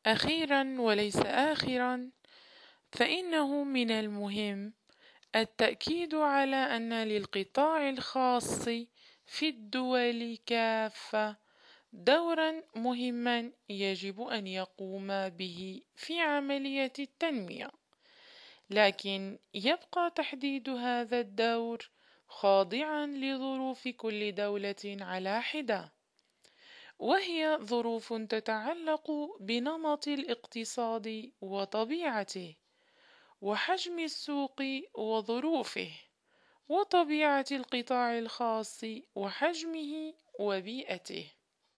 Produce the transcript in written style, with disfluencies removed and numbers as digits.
أخيرا وليس آخرا، فإنه من المهم التأكيد على أن للقطاع الخاص في الدول كافة دورا مهما يجب أن يقوم به في عملية التنمية، لكن يبقى تحديد هذا الدور خاضعا لظروف كل دولة على حدة، وهي ظروف تتعلق بنمط الاقتصاد وطبيعته، وحجم السوق وظروفه، وطبيعة القطاع الخاص وحجمه وبيئته.